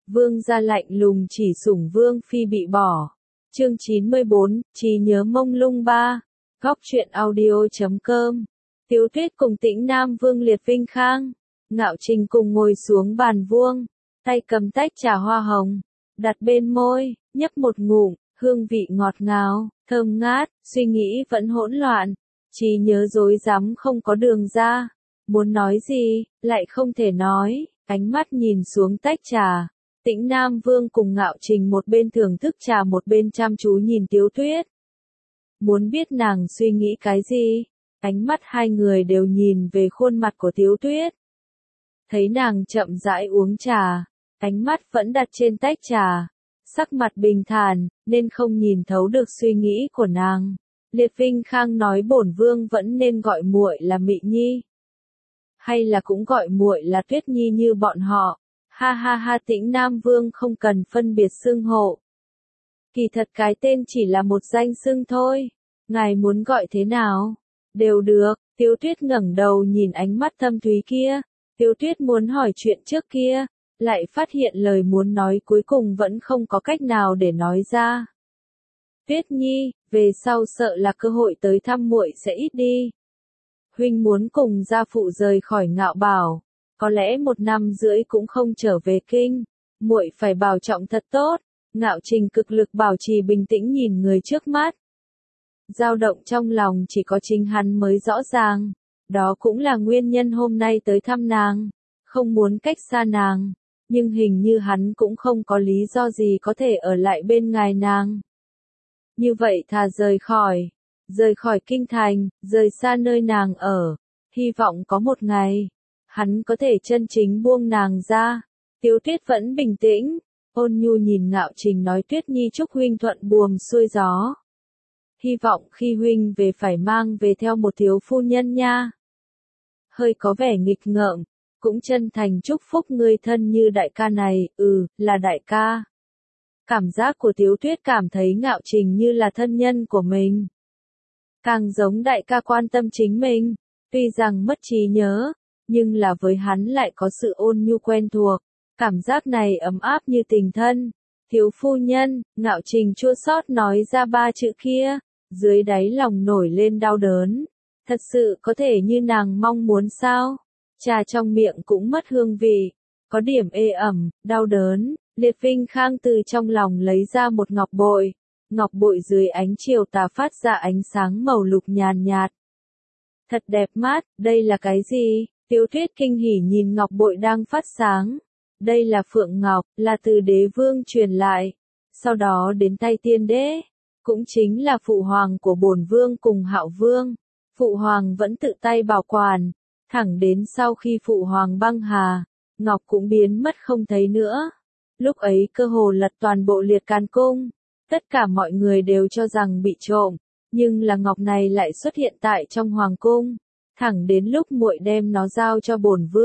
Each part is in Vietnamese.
Vương gia lạnh lùng chỉ sủng vương phi bị bỏ. Chương 94, trí nhớ mông lung 3. Góc truyện audio.com. Tiếu Tuyết cùng Tĩnh Nam Vương Liệt Vinh Khang, Ngạo Trình cùng ngồi xuống bàn vuông, tay cầm tách trà hoa hồng, đặt bên môi, nhấp một ngụm, hương vị ngọt ngào, thơm ngát, suy nghĩ vẫn hỗn loạn, trí nhớ rối rắm không có đường ra, muốn nói gì, lại không thể nói, ánh mắt nhìn xuống tách trà. Tĩnh Nam Vương cùng Ngạo Trình một bên thưởng thức trà một bên chăm chú nhìn Tiếu Tuyết. Muốn biết nàng suy nghĩ cái gì, ánh mắt hai người đều nhìn về khuôn mặt của Tiếu Tuyết. Thấy nàng chậm rãi uống trà, ánh mắt vẫn đặt trên tách trà, sắc mặt bình thản, nên không nhìn thấu được suy nghĩ của nàng. Liệt Vinh Khang nói bổn vương vẫn nên gọi muội là Mị Nhi, hay là cũng gọi muội là Tuyết Nhi như bọn họ. Ha ha ha, Tĩnh Nam Vương không cần phân biệt xưng hộ. Kỳ thật cái tên chỉ là một danh xưng thôi, ngài muốn gọi thế nào? Đều được. Tiếu Tuyết ngẩng đầu nhìn ánh mắt thâm thúy kia. Tiếu Tuyết muốn hỏi chuyện trước kia, lại phát hiện lời muốn nói cuối cùng vẫn không có cách nào để nói ra. Tuyết Nhi, về sau sợ là cơ hội tới thăm muội sẽ ít đi. Huynh muốn cùng gia phụ rời khỏi Ngạo Bảo, có lẽ 1 năm rưỡi cũng không trở về kinh, muội phải bảo trọng thật tốt. Ngạo Trình cực lực bảo trì bình tĩnh nhìn người trước mắt. Dao động trong lòng chỉ có chính hắn mới rõ ràng, đó cũng là nguyên nhân hôm nay tới thăm nàng, không muốn cách xa nàng, nhưng hình như hắn cũng không có lý do gì có thể ở lại bên ngài nàng. Như vậy thà rời khỏi kinh thành, rời xa nơi nàng ở, hy vọng có một ngày hắn có thể chân chính buông nàng ra. Tiếu Tuyết vẫn bình tĩnh, ôn nhu nhìn Ngạo Trình nói Tuyết Nhi chúc huynh thuận buồm xuôi gió. Hy vọng khi huynh về phải mang về theo một thiếu phu nhân nha. Hơi có vẻ nghịch ngợm, cũng chân thành chúc phúc người thân như đại ca này, là đại ca. Cảm giác của Tiếu Tuyết cảm thấy Ngạo Trình như là thân nhân của mình. Càng giống đại ca quan tâm chính mình, tuy rằng mất trí nhớ, nhưng là với hắn lại có sự ôn nhu quen thuộc, cảm giác này ấm áp như tình thân. Thiếu phu nhân, Ngạo Trình chua xót nói ra 3 chữ kia, dưới đáy lòng nổi lên đau đớn. Thật sự có thể như nàng mong muốn sao? Trà trong miệng cũng mất hương vị, có điểm ê ẩm, đau đớn. Liệt Vinh Khang từ trong lòng lấy ra một ngọc bội dưới ánh chiều tà phát ra ánh sáng màu lục nhàn nhạt. Thật đẹp mắt, đây là cái gì? Tiếu Tuyết kinh hỉ nhìn ngọc bội đang phát sáng. Đây là phượng ngọc, là từ đế vương truyền lại, sau đó đến tay tiên đế, cũng chính là phụ hoàng của bổn vương cùng Hạo Vương. Phụ hoàng vẫn tự tay bảo quản, thẳng đến sau khi phụ hoàng băng hà, ngọc cũng biến mất không thấy nữa. Lúc ấy cơ hồ lật toàn bộ Liệt Càn cung, tất cả mọi người đều cho rằng bị trộm, nhưng là ngọc này lại xuất hiện tại trong hoàng cung. Thẳng đến lúc muội đem nó giao cho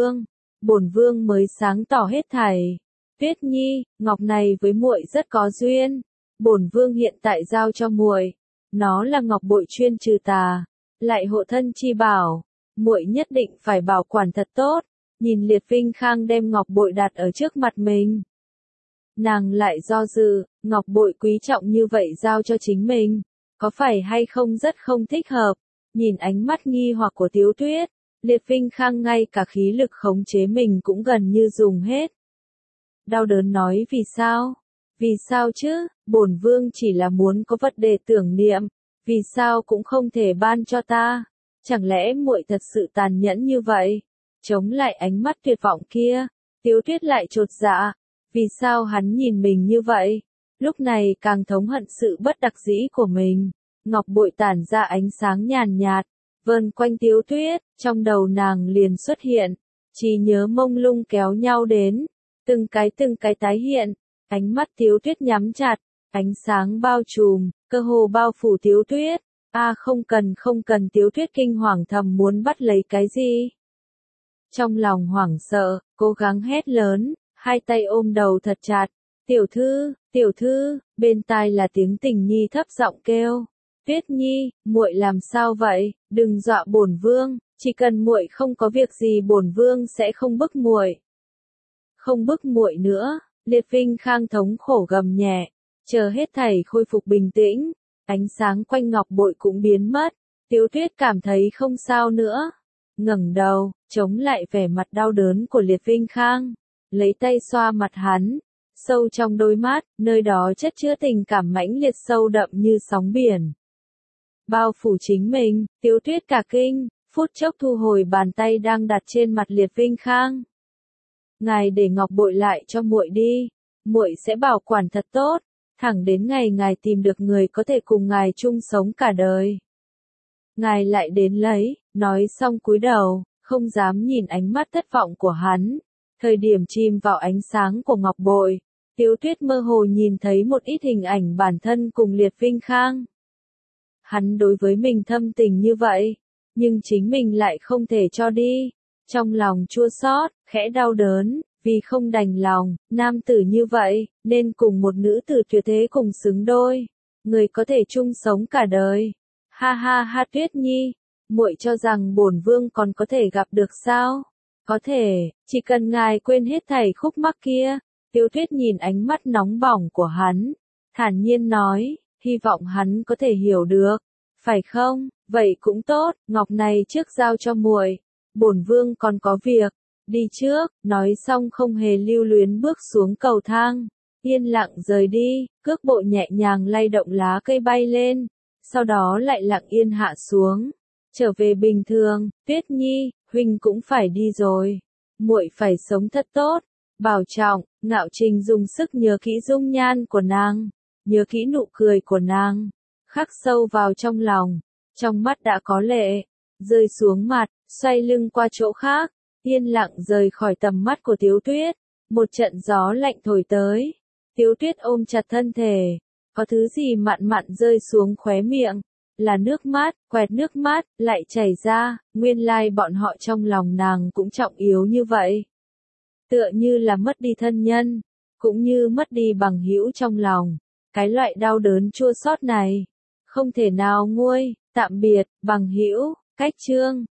bổn vương mới sáng tỏ hết thảy. Tuyết Nhi, ngọc này với muội rất có duyên, bổn vương hiện tại giao cho muội. Nó là ngọc bội chuyên trừ tà, lại hộ thân chi bảo, muội nhất định phải bảo quản thật tốt. Nhìn Liệt Vinh Khang đem ngọc bội đặt ở trước mặt mình, nàng lại do dự, ngọc bội quý trọng như vậy giao cho chính mình, có phải hay không rất không thích hợp. Nhìn ánh mắt nghi hoặc của Tiếu Tuyết, Liệt Vinh Khang ngay cả khí lực khống chế mình cũng gần như dùng hết. Đau đớn nói vì sao? Vì sao chứ? Bổn vương chỉ là muốn có vật để tưởng niệm, vì sao cũng không thể ban cho ta? Chẳng lẽ muội thật sự tàn nhẫn như vậy? Chống lại ánh mắt tuyệt vọng kia, Tiếu Tuyết lại chột dạ, vì sao hắn nhìn mình như vậy? Lúc này càng thống hận sự bất đắc dĩ của mình. Ngọc bội tản ra ánh sáng nhàn nhạt, vờn quanh Tiếu Tuyết, trong đầu nàng liền xuất hiện, trí nhớ mông lung kéo nhau đến, từng cái tái hiện, ánh mắt Tiếu Tuyết nhắm chặt, ánh sáng bao trùm, cơ hồ bao phủ Tiếu Tuyết. Không cần, Tiếu Tuyết kinh hoàng thầm muốn bắt lấy cái gì. Trong lòng hoảng sợ, cố gắng hét lớn, hai tay ôm đầu thật chặt, tiểu thư, bên tai là tiếng Tình Nhi thấp giọng kêu. Tuyết Nhi, muội làm sao vậy? Đừng dọa bổn vương, chỉ cần muội không có việc gì bổn vương sẽ không bức muội. Không bức muội nữa, Liệt Vinh Khang thống khổ gầm nhẹ, chờ hết thảy khôi phục bình tĩnh, ánh sáng quanh ngọc bội cũng biến mất, Tiếu Tuyết cảm thấy không sao nữa, ngẩng đầu, chống lại vẻ mặt đau đớn của Liệt Vinh Khang, lấy tay xoa mặt hắn, sâu trong đôi mắt, nơi đó chất chứa tình cảm mãnh liệt sâu đậm như sóng biển. Bao phủ chính mình, Tiếu Tuyết cả kinh, phút chốc thu hồi bàn tay đang đặt trên mặt Liệt Vinh Khang. Ngài để ngọc bội lại cho muội đi, muội sẽ bảo quản thật tốt, thẳng đến ngày ngài tìm được người có thể cùng ngài chung sống cả đời. Ngài lại đến lấy, nói xong cúi đầu, không dám nhìn ánh mắt thất vọng của hắn. Thời điểm chìm vào ánh sáng của ngọc bội, Tiếu Tuyết mơ hồ nhìn thấy một ít hình ảnh bản thân cùng Liệt Vinh Khang. Hắn đối với mình thâm tình như vậy, nhưng chính mình lại không thể cho đi. Trong lòng chua xót, khẽ đau đớn, vì không đành lòng, nam tử như vậy, nên cùng một nữ tử tuyệt thế cùng xứng đôi. Người có thể chung sống cả đời. Ha ha ha Tuyết Nhi, muội cho rằng bổn vương còn có thể gặp được sao? Có thể, chỉ cần ngài quên hết thảy khúc mắc kia. Tiếu Tuyết nhìn ánh mắt nóng bỏng của hắn, thản nhiên nói, hy vọng hắn có thể hiểu được. Phải không? Vậy cũng tốt, ngọc này trước giao cho muội. Bổn vương còn có việc, đi trước, nói xong không hề lưu luyến bước xuống cầu thang, yên lặng rời đi, cước bộ nhẹ nhàng lay động lá cây bay lên, sau đó lại lặng yên hạ xuống, trở về bình thường. Tuyết Nhi, huynh cũng phải đi rồi, muội phải sống thật tốt, bảo trọng. Ngạo Trình dùng sức nhớ kỹ dung nhan của nàng, nhớ kỹ nụ cười của nàng, khắc sâu vào trong lòng, trong mắt đã có lệ, rơi xuống mặt, xoay lưng qua chỗ khác, yên lặng rời khỏi tầm mắt của Tiếu Tuyết. Một trận gió lạnh thổi tới, Tiếu Tuyết ôm chặt thân thể, có thứ gì mặn mặn rơi xuống khóe miệng, là nước mắt, quẹt nước mắt, lại chảy ra, nguyên lai bọn họ trong lòng nàng cũng trọng yếu như vậy. Tựa như là mất đi thân nhân, cũng như mất đi bằng hữu trong lòng, cái loại đau đớn chua xót này, không thể nào nguôi. Tạm biệt, bằng hữu, cách chương.